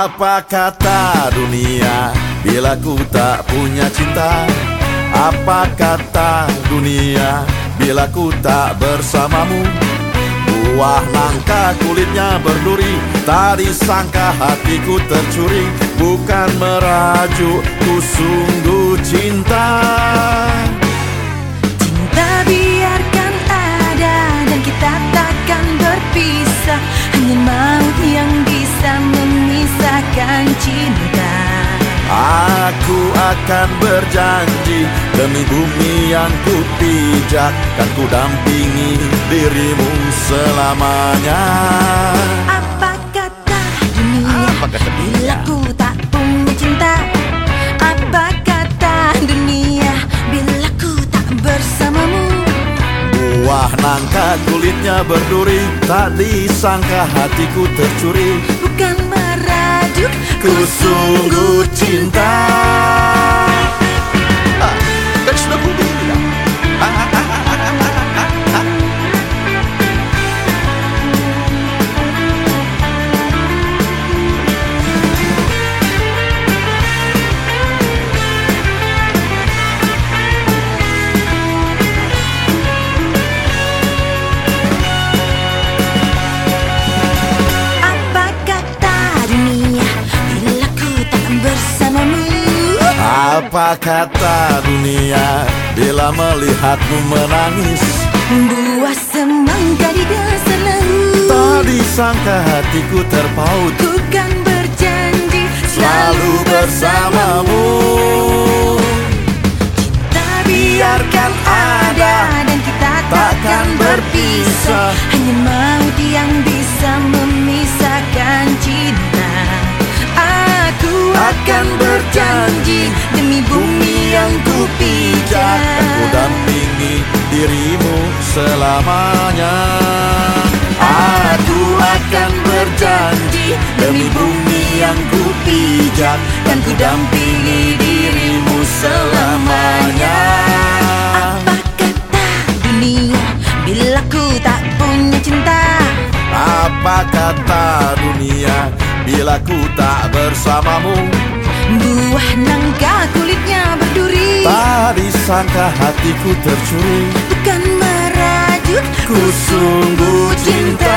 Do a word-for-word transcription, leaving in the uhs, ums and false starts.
Apa kata dunia bila ku tak punya cinta? Apa kata dunia bila ku tak bersamamu? Buah nangka kulitnya berduri, tak disangka hatiku tercuri. Bukan merajuk, ku sungguh cinta. Cinta biarkan ada dan kita takkan berpisah. Hanya maut yang bisa memisahkan cinta. Aku akan berjanji demi bumi yang ku pijak, kan ku dampingi dirimu selamanya. Apa kata dunia Apa kata dunia? bila ku tak punya cinta? Apa kata dunia bila ku tak bersamamu? Buah nangka kulitnya berduri, tak disangka hatiku tercuri. Bukan merajuk, Ku sungguh cinta. Ah, kan sudah ku bilang. Ah, ah, ah, ah, ah, ah, ah, ah. Apa kata dunia bila ku tak bersamamu? Apa kata dunia bila melihatmu menangis? Buah semangka di dasar laut, Tak disangka hatiku terpaut, ku kan berjanji selalu bersamamu. Cinta biarkan ada dan kita takkan berpisah. Hanya maut yang bisa memisahkan cinta. Aku akan berjanji demi bumi yang ku pijak, Kan ku dampingi dirimu selamanya. Aku akan berjanji demi bumi yang ku pijak, kan ku dampingi dirimu selamanya. Apa kata dunia bila ku tak punya cinta? Apa kata dunia bila ku tak bersamamu? Buah nangka kulitnya berduri, Tak disangka hatiku tercuri. bukan merajuk, Ku sungguh cinta.